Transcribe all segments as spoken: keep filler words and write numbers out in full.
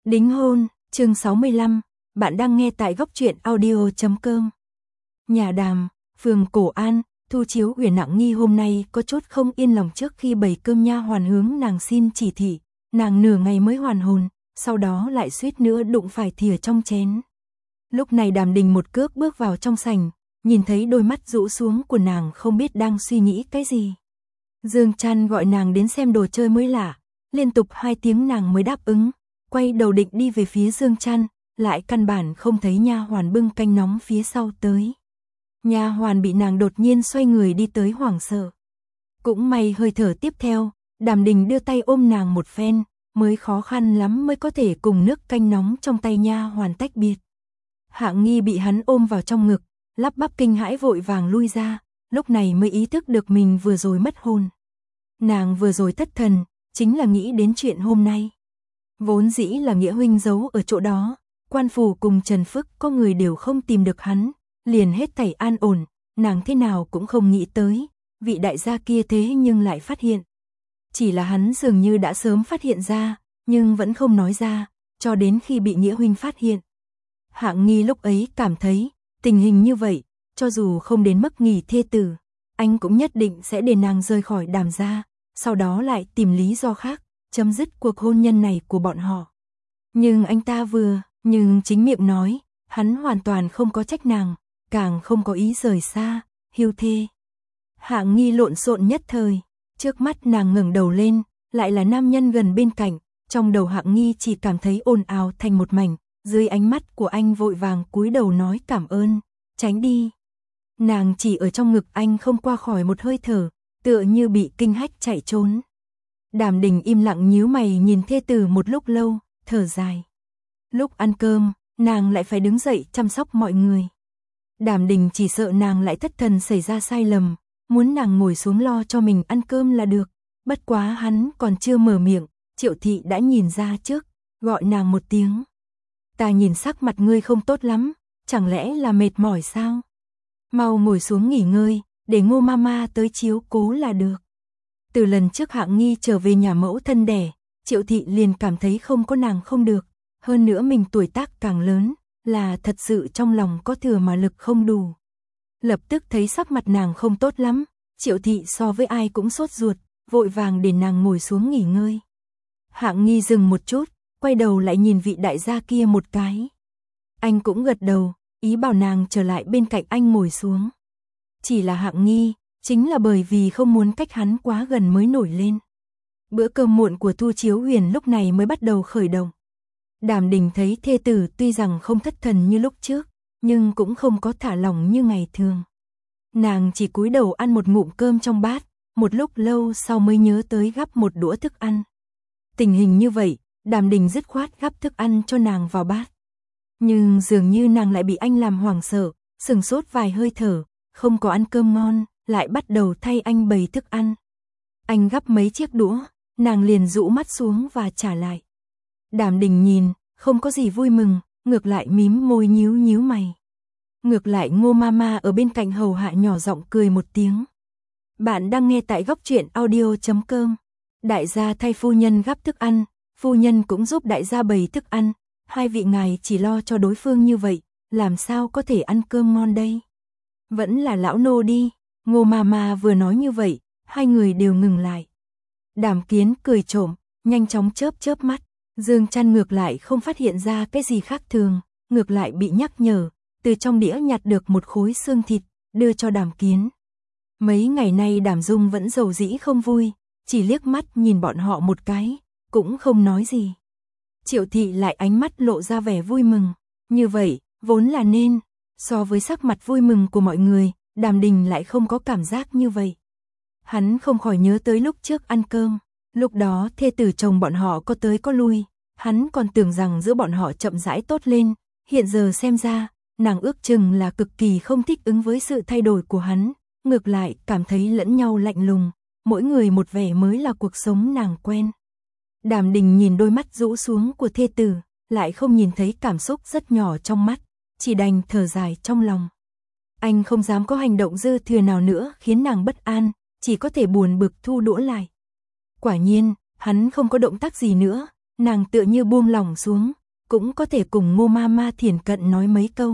Đính hôn, chương sáu mươi lăm, bạn đang nghe tại góc truyện audio chấm com. Nhà Đàm, phường Cổ An, Thu Chiếu Huyền nặng nghi hôm nay có chút không yên lòng trước khi bày cơm nha hoàn hướng nàng xin chỉ thị, nàng nửa ngày mới hoàn hồn, sau đó lại suýt nữa đụng phải thìa trong chén. Lúc này Đàm Đình một cước bước vào trong sảnh, nhìn thấy đôi mắt rũ xuống của nàng không biết đang suy nghĩ cái gì. Dương Trăn gọi nàng đến xem đồ chơi mới lạ, liên tục hai tiếng nàng mới đáp ứng. Quay đầu định đi về phía Dương Trăn, lại căn bản không thấy nha hoàn bưng canh nóng phía sau tới. Nha hoàn bị nàng đột nhiên xoay người đi tới hoảng sợ. Cũng may hơi thở tiếp theo, Đàm Đình đưa tay ôm nàng một phen, mới khó khăn lắm mới có thể cùng nước canh nóng trong tay nha hoàn tách biệt. Hạng Nghi bị hắn ôm vào trong ngực, lắp bắp kinh hãi vội vàng lui ra, lúc này mới ý thức được mình vừa rồi mất hồn. Nàng vừa rồi thất thần, chính là nghĩ đến chuyện hôm nay. Vốn dĩ là Nghĩa huynh giấu ở chỗ đó, Quan Phủ cùng Trần Phức có người đều không tìm được hắn, liền hết thảy an ổn, nàng thế nào cũng không nghĩ tới, vị đại gia kia thế nhưng lại phát hiện. Chỉ là hắn dường như đã sớm phát hiện ra, nhưng vẫn không nói ra, cho đến khi bị Nghĩa huynh phát hiện. Hạng Nghi lúc ấy cảm thấy, tình hình như vậy, cho dù không đến mức nghỉ thê tử, anh cũng nhất định sẽ để nàng rời khỏi Đàm gia, sau đó lại tìm lý do khác, chấm dứt cuộc hôn nhân này của bọn họ. Nhưng anh ta vừa, nhưng chính miệng nói, hắn hoàn toàn không có trách nàng, càng không có ý rời xa, hưu thê. Hạng Nghi lộn xộn nhất thời, trước mắt nàng ngẩng đầu lên, lại là nam nhân gần bên cạnh, trong đầu Hạng Nghi chỉ cảm thấy ồn ào thành một mảnh, dưới ánh mắt của anh vội vàng cúi đầu nói cảm ơn, tránh đi. Nàng chỉ ở trong ngực anh không qua khỏi một hơi thở, tựa như bị kinh hách chạy trốn. Đàm Đình im lặng nhíu mày nhìn thê tử một lúc lâu, thở dài. Lúc ăn cơm, nàng lại phải đứng dậy chăm sóc mọi người. Đàm Đình chỉ sợ nàng lại thất thần xảy ra sai lầm, muốn nàng ngồi xuống lo cho mình ăn cơm là được. Bất quá hắn còn chưa mở miệng, Triệu Thị đã nhìn ra trước, gọi nàng một tiếng. Ta nhìn sắc mặt ngươi không tốt lắm, chẳng lẽ là mệt mỏi sao? Mau ngồi xuống nghỉ ngơi, để Ngô Mama tới chiếu cố là được. Từ lần trước Hạng Nghi trở về nhà mẫu thân đẻ, Triệu Thị liền cảm thấy không có nàng không được, hơn nữa mình tuổi tác càng lớn, là thật sự trong lòng có thừa mà lực không đủ. Lập tức thấy sắc mặt nàng không tốt lắm, Triệu Thị so với ai cũng sốt ruột, vội vàng để nàng ngồi xuống nghỉ ngơi. Hạng Nghi dừng một chút, quay đầu lại nhìn vị đại gia kia một cái. Anh cũng gật đầu, ý bảo nàng trở lại bên cạnh anh ngồi xuống. Chỉ là Hạng Nghi, chính là bởi vì không muốn cách hắn quá gần mới nổi lên. Bữa cơm muộn của Thu Chiếu Huyền lúc này mới bắt đầu khởi động. Đàm Đình thấy thê tử tuy rằng không thất thần như lúc trước, nhưng cũng không có thả lỏng như ngày thường. Nàng chỉ cúi đầu ăn một ngụm cơm trong bát, một lúc lâu sau mới nhớ tới gắp một đũa thức ăn. Tình hình như vậy, Đàm Đình dứt khoát gắp thức ăn cho nàng vào bát. Nhưng dường như nàng lại bị anh làm hoảng sợ, sừng sốt vài hơi thở, không có ăn cơm ngon, lại bắt đầu thay anh bày thức ăn. Anh gắp mấy chiếc đũa, nàng liền rũ mắt xuống và trả lại. Đàm Đình nhìn, không có gì vui mừng, ngược lại mím môi nhíu nhíu mày. Ngược lại Ngô Mama ở bên cạnh hầu hạ nhỏ giọng cười một tiếng. Bạn đang nghe tại góc truyện audio chấm com. Đại gia thay phu nhân gắp thức ăn, phu nhân cũng giúp đại gia bày thức ăn. Hai vị ngài chỉ lo cho đối phương như vậy, làm sao có thể ăn cơm ngon đây? Vẫn là lão nô đi. Ngô Mama vừa nói như vậy, hai người đều ngừng lại. Đàm Kiến cười trộm, nhanh chóng chớp chớp mắt. Dương Trăn ngược lại không phát hiện ra cái gì khác thường, ngược lại bị nhắc nhở, từ trong đĩa nhặt được một khối xương thịt, đưa cho Đàm Kiến. Mấy ngày nay Đàm Dung vẫn rầu rĩ không vui, chỉ liếc mắt nhìn bọn họ một cái, cũng không nói gì. Triệu Thị lại ánh mắt lộ ra vẻ vui mừng, như vậy, vốn là nên, so với sắc mặt vui mừng của mọi người, Đàm Đình lại không có cảm giác như vậy. Hắn không khỏi nhớ tới lúc trước ăn cơm, lúc đó thê tử chồng bọn họ có tới có lui, hắn còn tưởng rằng giữa bọn họ chậm rãi tốt lên, hiện giờ xem ra, nàng ước chừng là cực kỳ không thích ứng với sự thay đổi của hắn, ngược lại cảm thấy lẫn nhau lạnh lùng, mỗi người một vẻ mới là cuộc sống nàng quen. Đàm Đình nhìn đôi mắt rũ xuống của thê tử, lại không nhìn thấy cảm xúc rất nhỏ trong mắt, chỉ đành thở dài trong lòng. Anh không dám có hành động dư thừa nào nữa khiến nàng bất an, chỉ có thể buồn bực thu đũa lại. Quả nhiên, hắn không có động tác gì nữa, nàng tựa như buông lỏng xuống, cũng có thể cùng Ngô Mama thiển cận nói mấy câu.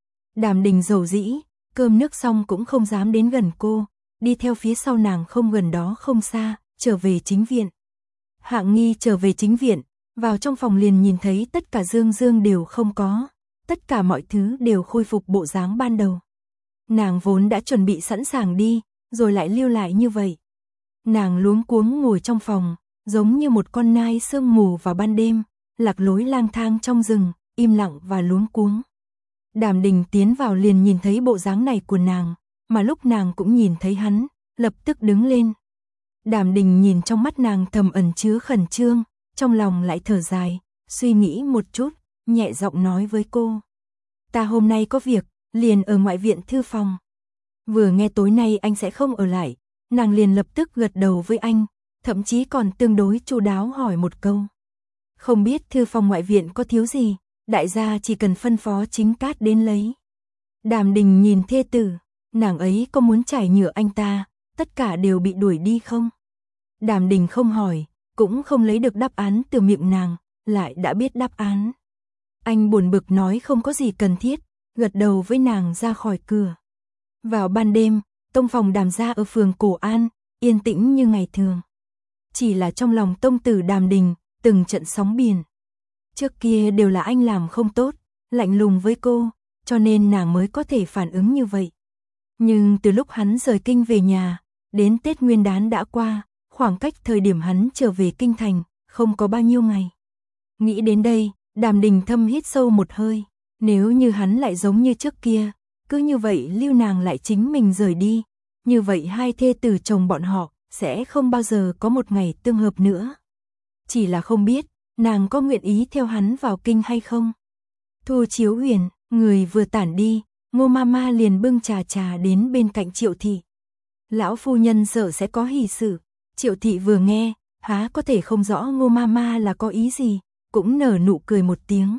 Đàm Đình dầu dĩ, cơm nước xong cũng không dám đến gần cô, đi theo phía sau nàng không gần đó không xa, trở về chính viện. Hạng Nghi trở về chính viện, vào trong phòng liền nhìn thấy tất cả dương dương đều không có, tất cả mọi thứ đều khôi phục bộ dáng ban đầu. Nàng vốn đã chuẩn bị sẵn sàng đi, rồi lại lưu lại như vậy. Nàng luống cuống ngồi trong phòng, giống như một con nai sương mù vào ban đêm, lạc lối lang thang trong rừng, im lặng và luống cuống. Đàm Đình tiến vào liền nhìn thấy bộ dáng này của nàng, mà lúc nàng cũng nhìn thấy hắn, lập tức đứng lên. Đàm Đình nhìn trong mắt nàng thầm ẩn chứa khẩn trương, trong lòng lại thở dài, suy nghĩ một chút, nhẹ giọng nói với cô. Ta hôm nay có việc, liền ở ngoại viện thư phòng. Vừa nghe tối nay anh sẽ không ở lại, nàng liền lập tức gật đầu với anh, thậm chí còn tương đối chu đáo hỏi một câu. Không biết thư phòng ngoại viện có thiếu gì, đại gia chỉ cần phân phó Chính Cát đến lấy. Đàm Đình nhìn thê tử, nàng ấy có muốn chải nhựa anh ta, tất cả đều bị đuổi đi không? Đàm Đình không hỏi, cũng không lấy được đáp án từ miệng nàng, lại đã biết đáp án. Anh buồn bực nói không có gì cần thiết, gật đầu với nàng ra khỏi cửa. Vào ban đêm, tông phòng Đàm gia ở phường Cổ An, yên tĩnh như ngày thường. Chỉ là trong lòng tông tử Đàm Đình, từng trận sóng biển. Trước kia đều là anh làm không tốt, lạnh lùng với cô, cho nên nàng mới có thể phản ứng như vậy. Nhưng từ lúc hắn rời kinh về nhà, đến Tết Nguyên đán đã qua, khoảng cách thời điểm hắn trở về kinh thành, không có bao nhiêu ngày. Nghĩ đến đây, Đàm Đình thâm hít sâu một hơi, nếu như hắn lại giống như trước kia, cứ như vậy lưu nàng lại chính mình rời đi, như vậy hai thê tử chồng bọn họ sẽ không bao giờ có một ngày tương hợp nữa. Chỉ là không biết, nàng có nguyện ý theo hắn vào kinh hay không? Thu Chiếu Huyền, người vừa tản đi, Ngô Mama liền bưng trà trà đến bên cạnh Triệu thị. Lão phu nhân sợ sẽ có hỷ sự. Triệu thị vừa nghe, há có thể không rõ Ngô Mama là có ý gì, cũng nở nụ cười một tiếng.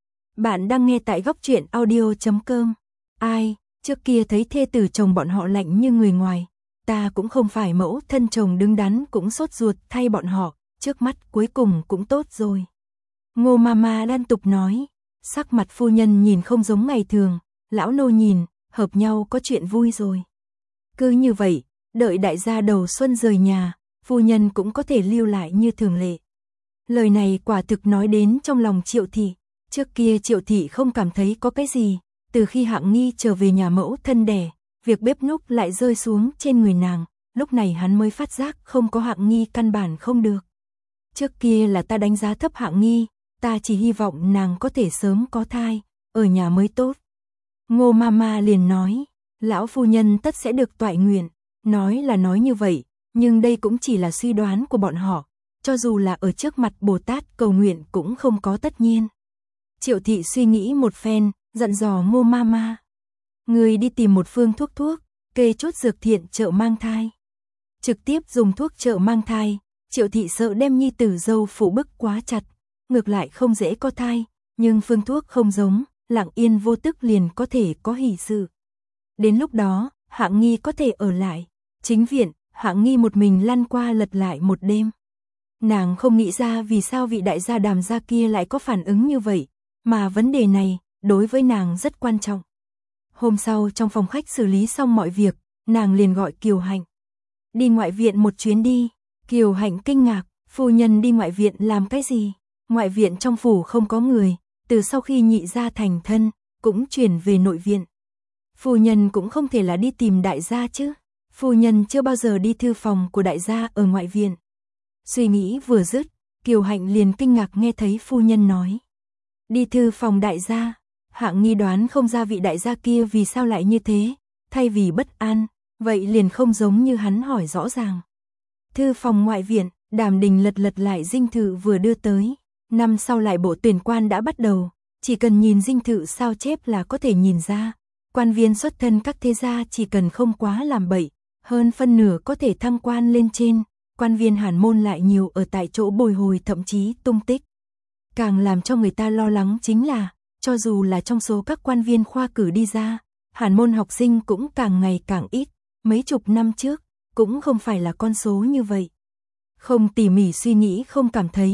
Bạn đang nghe tại góc truyện audio chấm com. Ai, trước kia thấy thê tử chồng bọn họ lạnh như người ngoài, ta cũng không phải mẫu thân chồng đứng đắn cũng sốt ruột thay bọn họ, trước mắt cuối cùng cũng tốt rồi. Ngô Mama liên tục nói, sắc mặt phu nhân nhìn không giống ngày thường, lão nô nhìn, hợp nhau có chuyện vui rồi. Cứ như vậy, đợi đại gia đầu xuân rời nhà, phu nhân cũng có thể lưu lại như thường lệ. Lời này quả thực nói đến trong lòng Triệu thị, trước kia Triệu thị không cảm thấy có cái gì, từ khi Hạng Nghi trở về nhà mẫu thân đẻ, việc bếp núc lại rơi xuống trên người nàng, lúc này hắn mới phát giác không có Hạng Nghi căn bản không được. Trước kia là ta đánh giá thấp Hạng Nghi, ta chỉ hy vọng nàng có thể sớm có thai, ở nhà mới tốt. Ngô Mama liền nói, lão phu nhân tất sẽ được toại nguyện, nói là nói như vậy, nhưng đây cũng chỉ là suy đoán của bọn họ, cho dù là ở trước mặt Bồ Tát cầu nguyện cũng không có tất nhiên. Triệu thị suy nghĩ một phen, dặn dò Ngô Mama. Người đi tìm một phương thuốc thuốc, kê chốt dược thiện chợ mang thai. Trực tiếp dùng thuốc chợ mang thai, Triệu thị sợ đem nhi tử dâu phụ bức quá chặt, ngược lại không dễ có thai, nhưng phương thuốc không giống, lặng yên vô tức liền có thể có hỷ sự. Đến lúc đó, Hạng Nghi có thể ở lại. Chính viện, Hạng Nghi một mình lăn qua lật lại một đêm. Nàng không nghĩ ra vì sao vị đại gia Đàm gia kia lại có phản ứng như vậy, mà vấn đề này, đối với nàng rất quan trọng. Hôm sau trong phòng khách xử lý xong mọi việc, nàng liền gọi Kiều Hạnh. Đi ngoại viện một chuyến đi. Kiều Hạnh kinh ngạc, phu nhân đi ngoại viện làm cái gì? Ngoại viện trong phủ không có người, từ sau khi nhị gia thành thân, cũng chuyển về nội viện. Phu nhân cũng không thể là đi tìm đại gia chứ. Phu nhân chưa bao giờ đi thư phòng của đại gia ở ngoại viện. Suy nghĩ vừa dứt, Kiều Hạnh liền kinh ngạc nghe thấy phu nhân nói. Đi thư phòng đại gia, Hạng Nghi đoán không ra vị đại gia kia vì sao lại như thế, thay vì bất an, vậy liền không giống như hắn hỏi rõ ràng. Thư phòng ngoại viện, Đàm Đình lật lật lại dinh thự vừa đưa tới, năm sau lại bộ tuyển quan đã bắt đầu, chỉ cần nhìn dinh thự sao chép là có thể nhìn ra, quan viên xuất thân các thế gia chỉ cần không quá làm bậy, hơn phân nửa có thể thăng quan lên trên, quan viên Hàn môn lại nhiều ở tại chỗ bồi hồi thậm chí tung tích. Càng làm cho người ta lo lắng chính là, cho dù là trong số các quan viên khoa cử đi ra, Hàn môn học sinh cũng càng ngày càng ít, mấy chục năm trước, cũng không phải là con số như vậy. Không tỉ mỉ suy nghĩ không cảm thấy,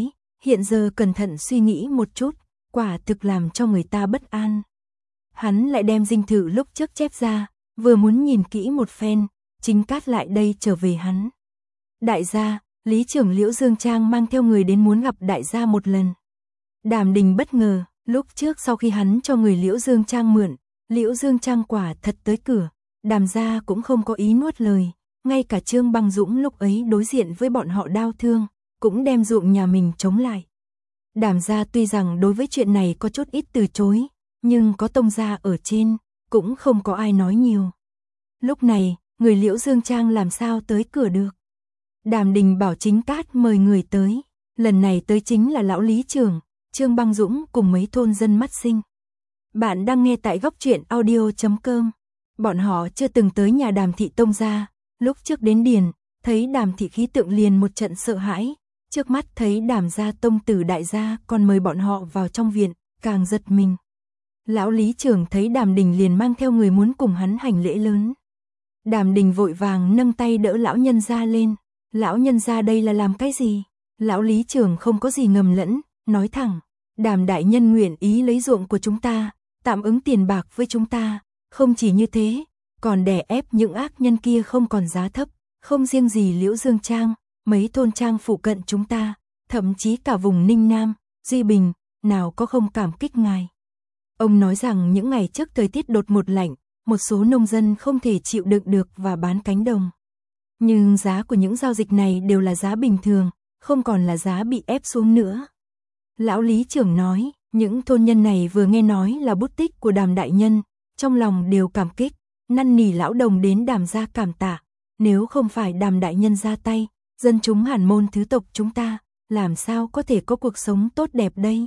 hiện giờ cẩn thận suy nghĩ một chút, quả thực làm cho người ta bất an. Hắn lại đem dinh thự lúc trước chép ra, vừa muốn nhìn kỹ một phen, Chính Cát lại đây trở về hắn. Đại gia, Lý trưởng Liễu Dương Trang mang theo người đến muốn gặp đại gia một lần. Đàm Đình bất ngờ, lúc trước sau khi hắn cho người Liễu Dương Trang mượn, Liễu Dương Trang quả thật tới cửa, Đàm gia cũng không có ý nuốt lời, ngay cả Trương Băng Dũng lúc ấy đối diện với bọn họ đau thương, cũng đem ruộng nhà mình chống lại. Đàm gia tuy rằng đối với chuyện này có chút ít từ chối, nhưng có Tông gia ở trên, cũng không có ai nói nhiều. Lúc này, người Liễu Dương Trang làm sao tới cửa được? Đàm Đình bảo Chính Cát mời người tới, lần này tới chính là lão Lý trưởng, Trương Băng Dũng cùng mấy thôn dân mắt sinh. Bạn đang nghe tại góc truyện audio chấm com. Bọn họ chưa từng tới nhà Đàm thị Tông gia, lúc trước đến điền, thấy Đàm thị khí tượng liền một trận sợ hãi, trước mắt thấy Đàm gia tông tử đại gia còn mời bọn họ vào trong viện, càng giật mình. Lão Lý trưởng thấy Đàm Đình liền mang theo người muốn cùng hắn hành lễ lớn. Đàm Đình vội vàng nâng tay đỡ lão nhân gia lên, lão nhân gia đây là làm cái gì? Lão Lý trưởng không có gì ngầm lẫn, nói thẳng, Đàm đại nhân nguyện ý lấy ruộng của chúng ta, tạm ứng tiền bạc với chúng ta, không chỉ như thế, còn đè ép những ác nhân kia không còn giá thấp, không riêng gì Liễu Dương Trang, mấy thôn trang phụ cận chúng ta, thậm chí cả vùng Ninh Nam, Duy Bình, nào có không cảm kích ngài. Ông nói rằng những ngày trước thời tiết đột ngột lạnh, một số nông dân không thể chịu đựng được và bán cánh đồng. Nhưng giá của những giao dịch này đều là giá bình thường, không còn là giá bị ép xuống nữa. Lão Lý trưởng nói, những thôn nhân này vừa nghe nói là bút tích của Đàm đại nhân, trong lòng đều cảm kích, năn nỉ lão đồng đến Đàm gia cảm tạ, nếu không phải Đàm đại nhân ra tay, dân chúng Hàn môn thứ tộc chúng ta, làm sao có thể có cuộc sống tốt đẹp đây.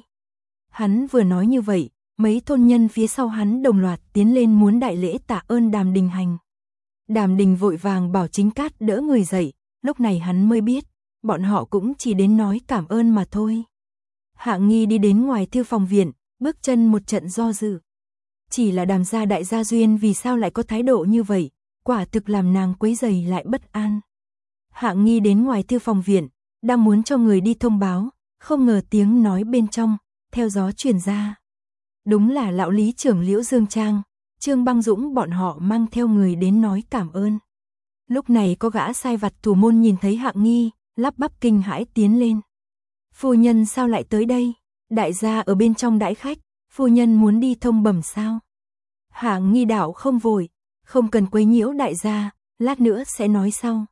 Hắn vừa nói như vậy, mấy thôn nhân phía sau hắn đồng loạt tiến lên muốn đại lễ tạ ơn Đàm Đình hành. Đàm Đình vội vàng bảo Chính Cát đỡ người dậy, lúc này hắn mới biết, bọn họ cũng chỉ đến nói cảm ơn mà thôi. Hạng Nghi đi đến ngoài thư phòng viện, bước chân một trận do dự. Chỉ là Đàm gia đại gia duyên vì sao lại có thái độ như vậy, quả thực làm nàng quấy rầy lại bất an. Hạng Nghi đến ngoài thư phòng viện, đang muốn cho người đi thông báo, không ngờ tiếng nói bên trong, theo gió truyền ra. Đúng là lão Lý trưởng Liễu Dương Trang, Trương Băng Dũng bọn họ mang theo người đến nói cảm ơn. Lúc này có gã sai vặt thủ môn nhìn thấy Hạng Nghi, lắp bắp kinh hãi tiến lên. Phu nhân sao lại tới đây? Đại gia ở bên trong đãi khách, phu nhân muốn đi thông bẩm sao? Hạng Nghi đạo không vội, không cần quấy nhiễu đại gia, lát nữa sẽ nói sau.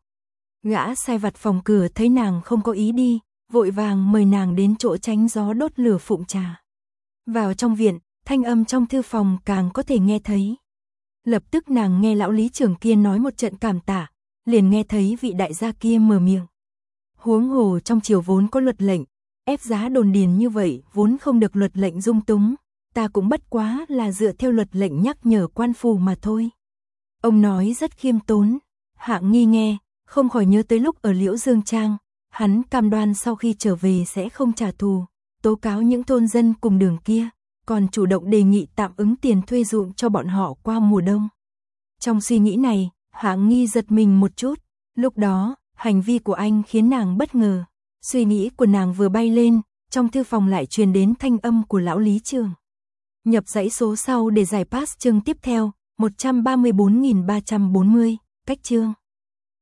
Gã sai vặt phòng cửa thấy nàng không có ý đi, vội vàng mời nàng đến chỗ tránh gió đốt lửa phụng trà. Vào trong viện, thanh âm trong thư phòng càng có thể nghe thấy. Lập tức nàng nghe lão Lý trưởng kia nói một trận cảm tạ, liền nghe thấy vị đại gia kia mở miệng. Huống hồ trong triều vốn có luật lệnh, ép giá đồn điền như vậy vốn không được luật lệnh dung túng, ta cũng bất quá là dựa theo luật lệnh nhắc nhở quan phủ mà thôi. Ông nói rất khiêm tốn, Hạng Nghi nghe, không khỏi nhớ tới lúc ở Liễu Dương Trang, hắn cam đoan sau khi trở về sẽ không trả thù, tố cáo những thôn dân cùng đường kia, còn chủ động đề nghị tạm ứng tiền thuê ruộng cho bọn họ qua mùa đông. Trong suy nghĩ này, Hạng Nghi giật mình một chút, lúc đó, hành vi của anh khiến nàng bất ngờ, suy nghĩ của nàng vừa bay lên, trong thư phòng lại truyền đến thanh âm của lão Lý trưởng. Nhập dãy số sau để giải pass chương tiếp theo, một trăm ba mươi bốn nghìn ba trăm bốn mươi, cách chương.